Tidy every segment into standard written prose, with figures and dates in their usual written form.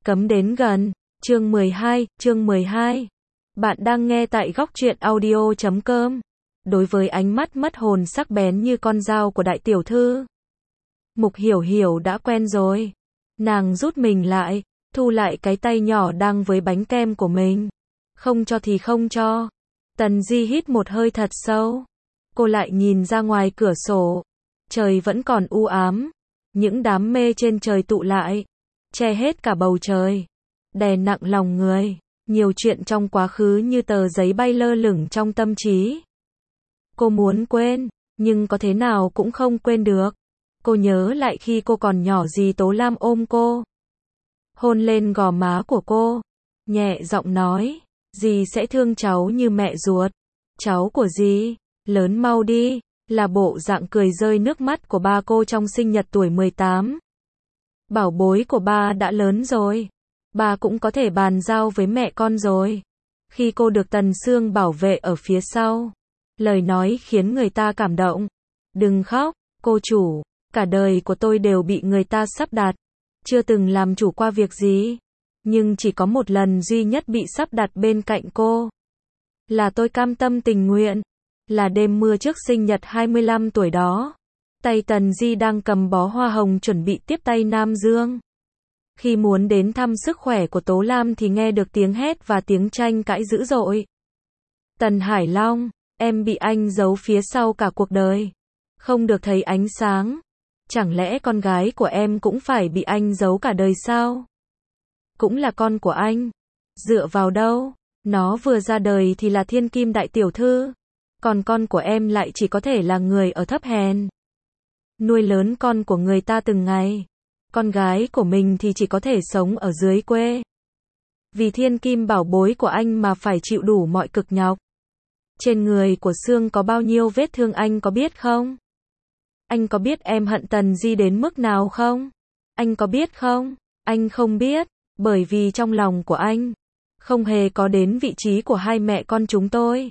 Cấm đến gần. Chương 12. Bạn đang nghe tại góc truyện audio.com. Đối với ánh mắt mất hồn sắc bén như con dao của đại tiểu thư, Mục Hiểu Hiểu đã quen rồi. Nàng rút mình lại, thu lại cái tay nhỏ đang với bánh kem của mình. Không cho thì không cho. Tần Di hít một hơi thật sâu. Cô lại nhìn ra ngoài cửa sổ. Trời vẫn còn u ám. Những đám mây trên trời tụ lại, che hết cả bầu trời, đè nặng lòng người. Nhiều chuyện trong quá khứ như tờ giấy bay lơ lửng trong tâm trí. Cô muốn quên, nhưng có thế nào cũng không quên được. Cô nhớ lại khi cô còn nhỏ, dì Tố Lam ôm cô, hôn lên gò má của cô, nhẹ giọng nói, dì sẽ thương cháu như mẹ ruột. Cháu của dì, lớn mau đi, là bộ dạng cười rơi nước mắt của ba cô trong sinh nhật tuổi 18. Bảo bối của ba đã lớn rồi. Ba cũng có thể bàn giao với mẹ con rồi. Khi cô được Tần Sương bảo vệ ở phía sau, lời nói khiến người ta cảm động. Đừng khóc, cô chủ, cả đời của tôi đều bị người ta sắp đặt. Chưa từng làm chủ qua việc gì. Nhưng chỉ có một lần duy nhất bị sắp đặt bên cạnh cô. Là tôi cam tâm tình nguyện. Là đêm mưa trước sinh nhật 25 tuổi đó. Tay Tần Di đang cầm bó hoa hồng chuẩn bị tiếp tay Nam Dương. Khi muốn đến thăm sức khỏe của Tố Lam thì nghe được tiếng hét và tiếng tranh cãi dữ dội. Tần Hải Long, em bị anh giấu phía sau cả cuộc đời. Không được thấy ánh sáng. Chẳng lẽ con gái của em cũng phải bị anh giấu cả đời sao? Cũng là con của anh. Dựa vào đâu? Nó vừa ra đời thì là thiên kim đại tiểu thư. Còn con của em lại chỉ có thể là người ở thấp hèn. Nuôi lớn con của người ta từng ngày. Con gái của mình thì chỉ có thể sống ở dưới quê. Vì thiên kim bảo bối của anh mà phải chịu đủ mọi cực nhọc. Trên người của Sương có bao nhiêu vết thương anh có biết không? Anh có biết em hận Tần Di đến mức nào không? Anh có biết không? Anh không biết, bởi vì trong lòng của anh không hề có đến vị trí của hai mẹ con chúng tôi.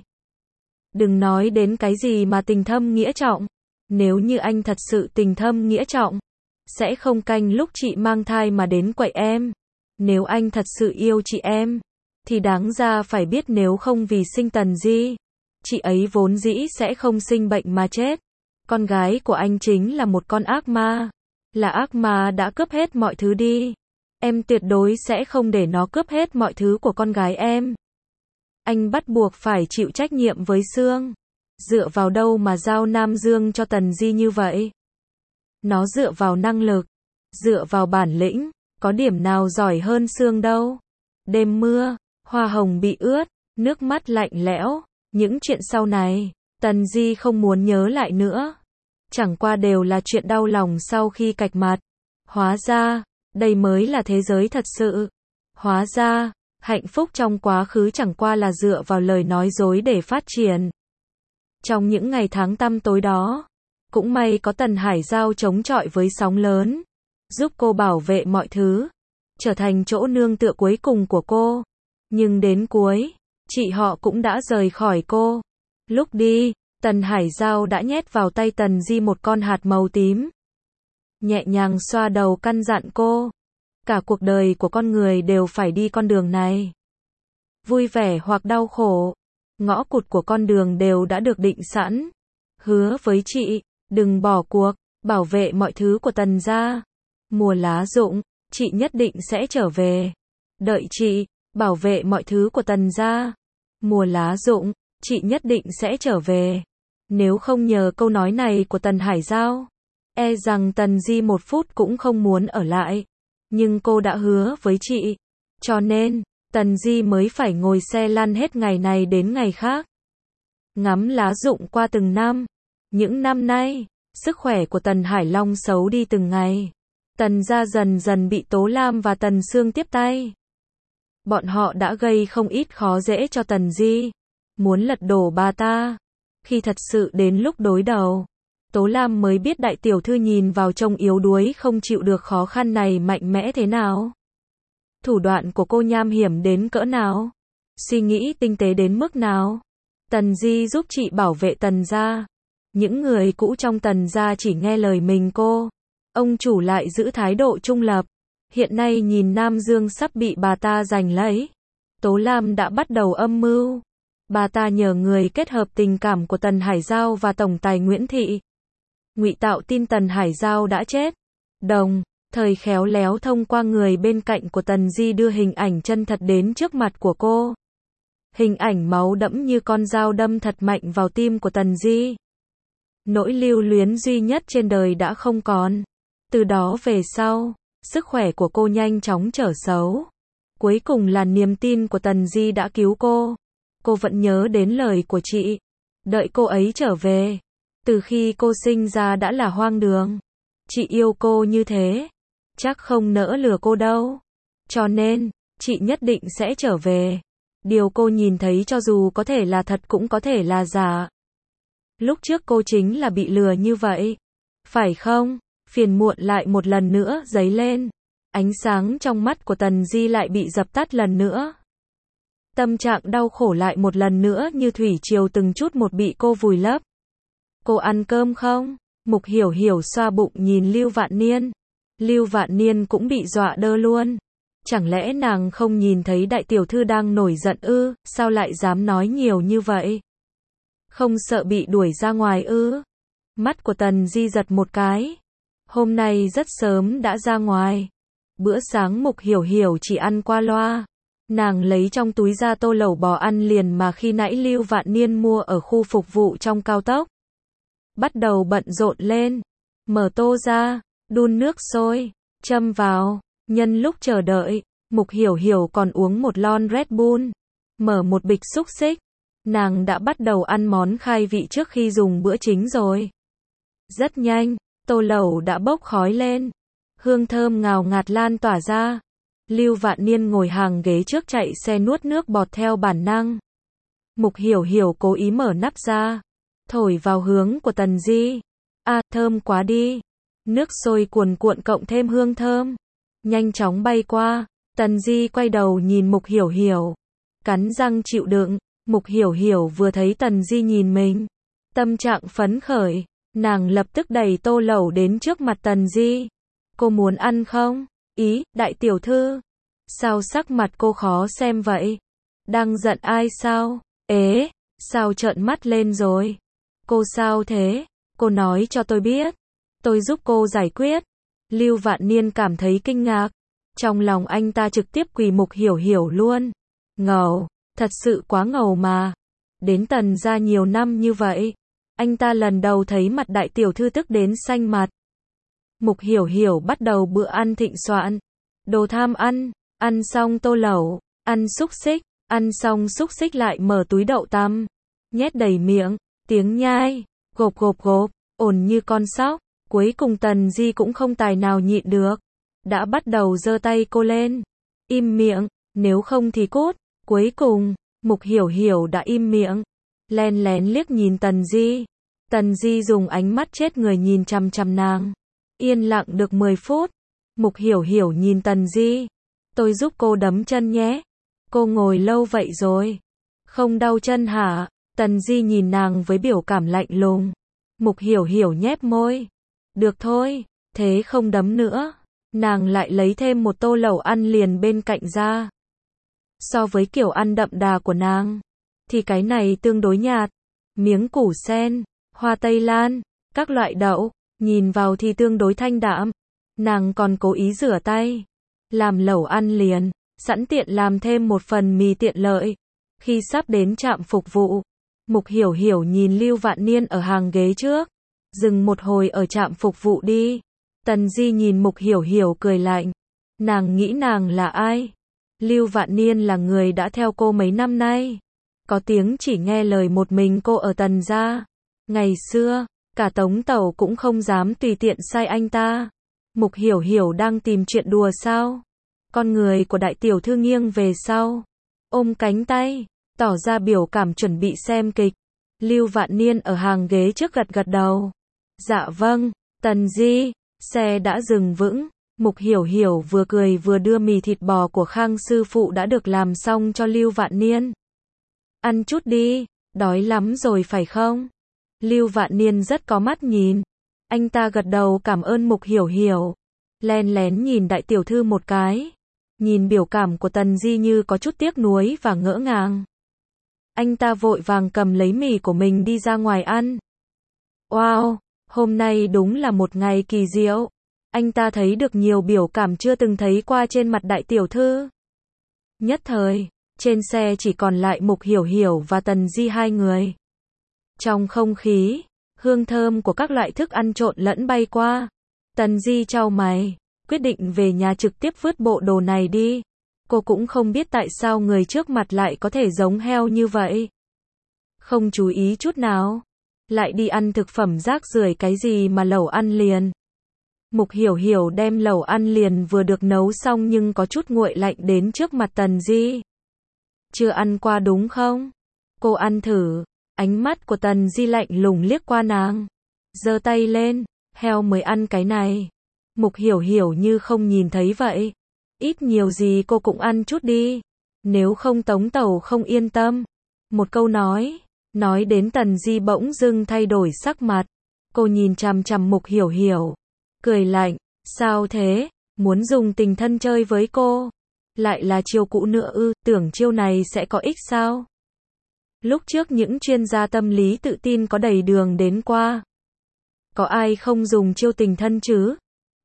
Đừng nói đến cái gì mà tình thâm nghĩa trọng. Nếu như anh thật sự tình thâm nghĩa trọng, sẽ không canh lúc chị mang thai mà đến quậy em. Nếu anh thật sự yêu chị em, thì đáng ra phải biết nếu không vì sinh Tần Di, chị ấy vốn dĩ sẽ không sinh bệnh mà chết. Con gái của anh chính là một con ác ma. Là ác ma đã cướp hết mọi thứ đi. Em tuyệt đối sẽ không để nó cướp hết mọi thứ của con gái em. Anh bắt buộc phải chịu trách nhiệm với Sương. Dựa vào đâu mà giao Nam Dương cho Tần Di như vậy? Nó dựa vào năng lực, dựa vào bản lĩnh, có điểm nào giỏi hơn Sương đâu. Đêm mưa, hoa hồng bị ướt, nước mắt lạnh lẽo, những chuyện sau này, Tần Di không muốn nhớ lại nữa. Chẳng qua đều là chuyện đau lòng sau khi cạch mặt. Hóa ra, đây mới là thế giới thật sự. Hóa ra, hạnh phúc trong quá khứ chẳng qua là dựa vào lời nói dối để phát triển. Trong những ngày tháng tăm tối đó, cũng may có Tần Hải Giao chống chọi với sóng lớn, giúp cô bảo vệ mọi thứ, trở thành chỗ nương tựa cuối cùng của cô. Nhưng đến cuối, chị họ cũng đã rời khỏi cô. Lúc đi, Tần Hải Giao đã nhét vào tay Tần Di một con hạt màu tím. Nhẹ nhàng xoa đầu căn dặn cô. Cả cuộc đời của con người đều phải đi con đường này. Vui vẻ hoặc đau khổ, ngõ cụt của con đường đều đã được định sẵn. Hứa với chị, đừng bỏ cuộc, bảo vệ mọi thứ của Tần gia. Mùa lá rụng, chị nhất định sẽ trở về. Đợi chị, bảo vệ mọi thứ của Tần gia. Mùa lá rụng, chị nhất định sẽ trở về. Nếu không nhờ câu nói này của Tần Hải Giao, e rằng Tần Di một phút cũng không muốn ở lại. Nhưng cô đã hứa với chị, cho nên Tần Di mới phải ngồi xe lăn hết ngày này đến ngày khác. Ngắm lá rụng qua từng năm. Những năm nay, sức khỏe của Tần Hải Long xấu đi từng ngày. Tần gia dần dần bị Tố Lam và Tần Sương tiếp tay. Bọn họ đã gây không ít khó dễ cho Tần Di, muốn lật đổ bà ta. Khi thật sự đến lúc đối đầu, Tố Lam mới biết đại tiểu thư nhìn vào trông yếu đuối không chịu được khó khăn này mạnh mẽ thế nào. Thủ đoạn của cô nham hiểm đến cỡ nào, suy nghĩ tinh tế đến mức nào. Tần Di giúp chị bảo vệ Tần gia. Những người cũ trong Tần gia chỉ nghe lời mình cô. Ông chủ lại giữ thái độ trung lập. Hiện nay nhìn Nam Dương sắp bị bà ta giành lấy, Tố Lam đã bắt đầu âm mưu. Bà ta nhờ người kết hợp tình cảm của Tần Hải Giao và tổng tài Nguyễn Thị, ngụy tạo tin Tần Hải Giao đã chết. Đồng thời khéo léo thông qua người bên cạnh của Tần Di đưa hình ảnh chân thật đến trước mặt của cô. Hình ảnh máu đẫm như con dao đâm thật mạnh vào tim của Tần Di. Nỗi lưu luyến duy nhất trên đời đã không còn. Từ đó về sau, sức khỏe của cô nhanh chóng trở xấu. Cuối cùng là niềm tin của Tần Di đã cứu cô. Cô vẫn nhớ đến lời của chị. Đợi cô ấy trở về. Từ khi cô sinh ra đã là hoang đường. Chị yêu cô như thế, chắc không nỡ lừa cô đâu. Cho nên, chị nhất định sẽ trở về. Điều cô nhìn thấy cho dù có thể là thật cũng có thể là giả. Lúc trước cô chính là bị lừa như vậy. Phải không? Phiền muộn lại một lần nữa dấy lên. Ánh sáng trong mắt của Tần Di lại bị dập tắt lần nữa. Tâm trạng đau khổ lại một lần nữa như thủy triều từng chút một bị cô vùi lấp. Cô ăn cơm không? Mục Hiểu Hiểu xoa bụng nhìn Lưu Vạn Niên. Lưu Vạn Niên cũng bị dọa đơ luôn. Chẳng lẽ nàng không nhìn thấy đại tiểu thư đang nổi giận ư? Sao lại dám nói nhiều như vậy? Không sợ bị đuổi ra ngoài ư? Mắt của Tần Di giật một cái. Hôm nay rất sớm đã ra ngoài. Bữa sáng Mục Hiểu Hiểu chỉ ăn qua loa. Nàng lấy trong túi ra tô lẩu bò ăn liền mà khi nãy Lưu Vạn Niên mua ở khu phục vụ trong cao tốc. Bắt đầu bận rộn lên. Mở tô ra, đun nước sôi, châm vào. Nhân lúc chờ đợi, Mục Hiểu Hiểu còn uống một lon Red Bull. Mở một bịch xúc xích. Nàng đã bắt đầu ăn món khai vị trước khi dùng bữa chính rồi. Rất nhanh, tô lẩu đã bốc khói lên. Hương thơm ngào ngạt lan tỏa ra. Lưu Vạn Niên ngồi hàng ghế trước chạy xe nuốt nước bọt theo bản năng. Mục Hiểu Hiểu cố ý mở nắp ra, thổi vào hướng của Tần Di. À, thơm quá đi. Nước sôi cuồn cuộn cộng thêm hương thơm. Nhanh chóng bay qua. Tần Di quay đầu nhìn Mục Hiểu Hiểu. Cắn răng chịu đựng. Mục Hiểu Hiểu vừa thấy Tần Di nhìn mình. Tâm trạng phấn khởi. Nàng lập tức đẩy tô lẩu đến trước mặt Tần Di. Cô muốn ăn không? Ý, đại tiểu thư. Sao sắc mặt cô khó xem vậy? Đang giận ai sao? Ế, sao trợn mắt lên rồi? Cô sao thế? Cô nói cho tôi biết. Tôi giúp cô giải quyết. Lưu Vạn Niên cảm thấy kinh ngạc. Trong lòng anh ta trực tiếp quỳ Mục Hiểu Hiểu luôn. Ngầu, thật sự quá ngầu mà. Đến Tần gia nhiều năm như vậy. Anh ta lần đầu thấy mặt đại tiểu thư tức đến xanh mặt. Mục Hiểu Hiểu bắt đầu bữa ăn thịnh soạn. Đồ tham ăn, ăn xong tô lẩu, ăn xúc xích, ăn xong xúc xích lại mở túi đậu tăm, nhét đầy miệng, tiếng nhai, gộp gộp gộp, ổn như con sóc. Cuối cùng Tần Di cũng không tài nào nhịn được, đã bắt đầu giơ tay cô lên. Im miệng, nếu không thì cút. Cuối cùng, Mục Hiểu Hiểu đã im miệng, len lén liếc nhìn Tần Di. Tần Di dùng ánh mắt chết người nhìn chằm chằm nàng. Yên lặng được 10 phút. Mục Hiểu Hiểu nhìn Tần Di. Tôi giúp cô đấm chân nhé. Cô ngồi lâu vậy rồi. Không đau chân hả? Tần Di nhìn nàng với biểu cảm lạnh lùng. Mục Hiểu Hiểu nhếch môi. Được thôi, thế không đấm nữa. Nàng lại lấy thêm một tô lẩu ăn liền bên cạnh ra. So với kiểu ăn đậm đà của nàng, thì cái này tương đối nhạt. Miếng củ sen, hoa tây lan, các loại đậu, nhìn vào thì tương đối thanh đạm. Nàng còn cố ý rửa tay, làm lẩu ăn liền, sẵn tiện làm thêm một phần mì tiện lợi. Khi sắp đến trạm phục vụ, Mục Hiểu Hiểu nhìn Lưu Vạn Niên ở hàng ghế trước. Dừng một hồi ở trạm phục vụ đi. Tần Di nhìn Mục Hiểu Hiểu cười lạnh. Nàng nghĩ nàng là ai? Lưu Vạn Niên là người đã theo cô mấy năm nay. Có tiếng chỉ nghe lời một mình cô ở Tần gia. Ngày xưa, cả Tống Tẩu cũng không dám tùy tiện sai anh ta. Mục Hiểu Hiểu đang tìm chuyện đùa sao? Con người của đại tiểu thư nghiêng về sau, ôm cánh tay, tỏ ra biểu cảm chuẩn bị xem kịch. Lưu Vạn Niên ở hàng ghế trước gật gật đầu. Dạ vâng, Tần Di. Xe đã dừng vững. Mục Hiểu Hiểu vừa cười vừa đưa mì thịt bò của Khang sư phụ đã được làm xong cho Lưu Vạn Niên. Ăn chút đi, đói lắm rồi phải không? Lưu Vạn Niên rất có mắt nhìn. Anh ta gật đầu cảm ơn Mục Hiểu Hiểu. len lén nhìn đại tiểu thư một cái. Nhìn biểu cảm của Tần Di như có chút tiếc nuối và ngỡ ngàng. Anh ta vội vàng cầm lấy mì của mình đi ra ngoài ăn. Wow, hôm nay đúng là một ngày kỳ diệu. Anh ta thấy được nhiều biểu cảm chưa từng thấy qua trên mặt đại tiểu thư. Nhất thời, trên xe chỉ còn lại Mục Hiểu Hiểu và Tần Di hai người. Trong không khí, hương thơm của các loại thức ăn trộn lẫn bay qua. Tần Di chau mày, quyết định về nhà trực tiếp vứt bộ đồ này đi. Cô cũng không biết tại sao người trước mặt lại có thể giống heo như vậy. Không chú ý chút nào. Lại đi ăn thực phẩm rác rưởi cái gì mà lẩu ăn liền. Mục Hiểu Hiểu đem lẩu ăn liền vừa được nấu xong nhưng có chút nguội lạnh đến trước mặt Tần Di. Chưa ăn qua đúng không? Cô ăn thử. Ánh mắt của Tần Di lạnh lùng liếc qua nàng. Giơ tay lên, heo mới ăn cái này. Mục Hiểu Hiểu như không nhìn thấy vậy. Ít nhiều gì cô cũng ăn chút đi. Nếu không Tống Tẩu không yên tâm. Một câu nói đến Tần Di bỗng dưng thay đổi sắc mặt. Cô nhìn chằm chằm Mục Hiểu Hiểu. Cười lạnh, sao thế, muốn dùng tình thân chơi với cô? Lại là chiêu cũ nữa ư, tưởng chiêu này sẽ có ích sao? Lúc trước những chuyên gia tâm lý tự tin có đầy đường đến qua. Có ai không dùng chiêu tình thân chứ?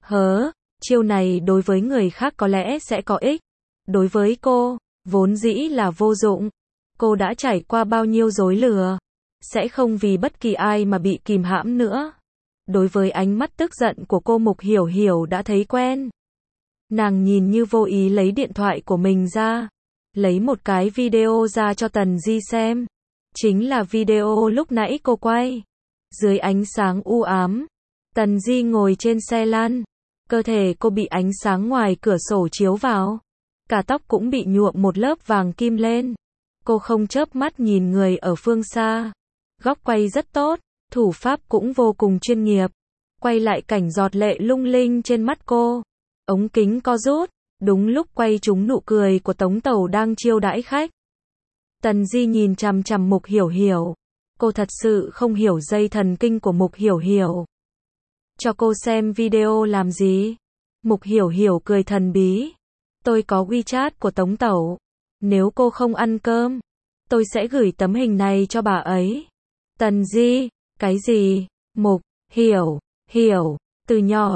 Chiêu này đối với người khác có lẽ sẽ có ích. Đối với cô, vốn dĩ là vô dụng. Cô đã trải qua bao nhiêu dối lừa. Sẽ không vì bất kỳ ai mà bị kìm hãm nữa. Đối với ánh mắt tức giận của cô Mục Hiểu Hiểu đã thấy quen. Nàng nhìn như vô ý lấy điện thoại của mình ra. Lấy một cái video ra cho Tần Di xem. Chính là video lúc nãy cô quay. Dưới ánh sáng u ám, Tần Di ngồi trên xe lăn. Cơ thể cô bị ánh sáng ngoài cửa sổ chiếu vào. Cả tóc cũng bị nhuộm một lớp vàng kim lên. Cô không chớp mắt nhìn người ở phương xa. Góc quay rất tốt, thủ pháp cũng vô cùng chuyên nghiệp. Quay lại cảnh giọt lệ lung linh trên mắt cô. Ống kính co rút, đúng lúc quay trúng nụ cười của Tống Tẩu đang chiêu đãi khách. Tần Di nhìn chằm chằm Mục Hiểu Hiểu. Cô thật sự không hiểu dây thần kinh của Mục Hiểu Hiểu. Cho cô xem video làm gì? Mục Hiểu Hiểu cười thần bí. Tôi có WeChat của Tống Tẩu. Nếu cô không ăn cơm, tôi sẽ gửi tấm hình này cho bà ấy. Tần Di, cái gì? Mục Hiểu, từ nhỏ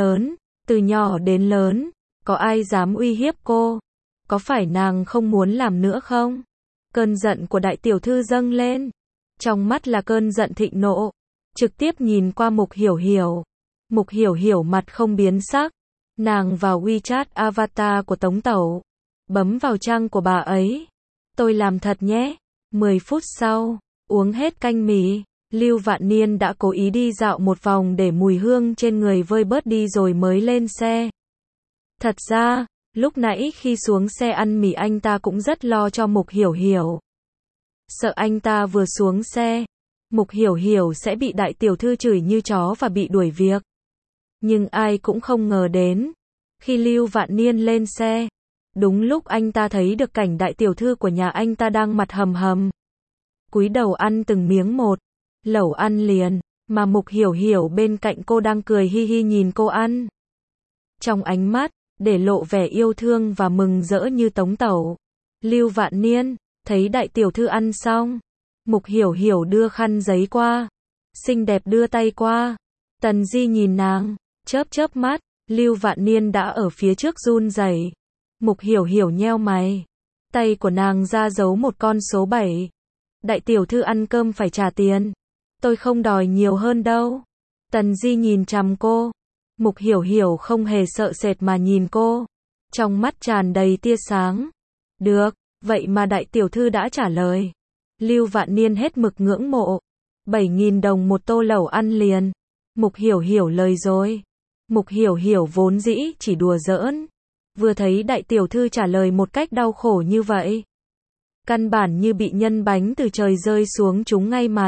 đến lớn, có ai dám uy hiếp cô? Có phải nàng không muốn làm nữa không? Cơn giận của đại tiểu thư dâng lên. Trong mắt là cơn giận thịnh nộ. Trực tiếp nhìn qua Mục Hiểu Hiểu. Mục Hiểu Hiểu mặt không biến sắc. Nàng vào WeChat avatar của Tống Tẩu. Bấm vào trang của bà ấy. Tôi làm thật nhé. 10 phút sau, uống hết canh mì. Lưu Vạn Niên đã cố ý đi dạo một vòng để mùi hương trên người vơi bớt đi rồi mới lên xe. Thật ra, lúc nãy khi xuống xe ăn mì anh ta cũng rất lo cho Mục Hiểu Hiểu. Sợ anh ta vừa xuống xe, Mục Hiểu Hiểu sẽ bị đại tiểu thư chửi như chó và bị đuổi việc. Nhưng ai cũng không ngờ đến. Khi Lưu Vạn Niên lên xe, đúng lúc anh ta thấy được cảnh đại tiểu thư của nhà anh ta đang mặt hầm hầm. Cúi đầu ăn từng miếng một. Lẩu ăn liền, mà Mục Hiểu Hiểu bên cạnh cô đang cười hi hi nhìn cô ăn. Trong ánh mắt, để lộ vẻ yêu thương và mừng rỡ như Tống Tẩu. Lưu Vạn Niên, thấy đại tiểu thư ăn xong. Mục Hiểu Hiểu đưa khăn giấy qua. Xinh đẹp đưa tay qua. Tần Di nhìn nàng, chớp mắt. Lưu Vạn Niên đã ở phía trước run rẩy. Mục Hiểu Hiểu nheo mày. Tay của nàng ra dấu một con số 7. Đại tiểu thư ăn cơm phải trả tiền. Tôi không đòi nhiều hơn đâu. Tần Di nhìn chằm cô. Mục Hiểu Hiểu không hề sợ sệt mà nhìn cô. Trong mắt tràn đầy tia sáng. Được, vậy mà đại tiểu thư đã trả lời. Lưu Vạn Niên hết mực ngưỡng mộ. 7.000 đồng một tô lẩu ăn liền. Mục Hiểu Hiểu lời rồi. Mục Hiểu Hiểu vốn dĩ chỉ đùa giỡn. Vừa thấy đại tiểu thư trả lời một cách đau khổ như vậy. Căn bản như bị nhân bánh từ trời rơi xuống trúng ngay mặt.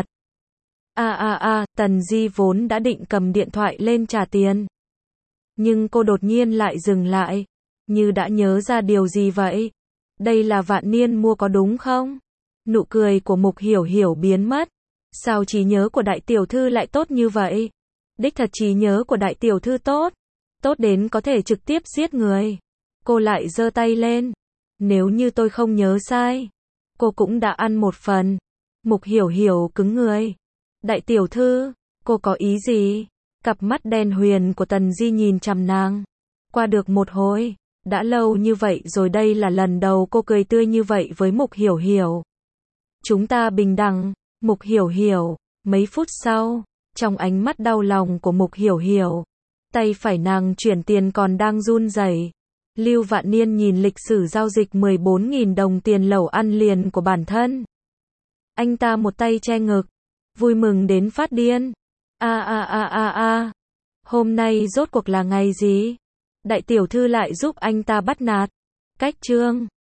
Tần Di vốn đã định cầm điện thoại lên trả tiền. Nhưng cô đột nhiên lại dừng lại. Như đã nhớ ra điều gì vậy? Đây là Vạn Niên mua có đúng không? Nụ cười của Mục Hiểu Hiểu biến mất. Sao trí nhớ của đại tiểu thư lại tốt như vậy? Đích thật trí nhớ của đại tiểu thư tốt. Tốt đến có thể trực tiếp giết người. Cô lại giơ tay lên. Nếu như tôi không nhớ sai, cô cũng đã ăn một phần. Mục Hiểu Hiểu cứng người. Đại tiểu thư, cô có ý gì? Cặp mắt đen huyền của Tần Di nhìn chằm nàng. Qua được một hồi, đã lâu như vậy rồi, đây là lần đầu cô cười tươi như vậy với Mục Hiểu Hiểu. Chúng ta bình đẳng, Mục Hiểu Hiểu. Mấy phút sau, trong ánh mắt đau lòng của Mục Hiểu Hiểu, tay phải nàng chuyển tiền còn đang run rẩy. Lưu Vạn Niên nhìn lịch sử giao dịch 14.000 đồng tiền lẩu ăn liền của bản thân. Anh ta một tay che ngực, vui mừng đến phát điên. Hôm nay rốt cuộc là ngày gì? Đại tiểu thư lại giúp anh ta bắt nạt. Cách chương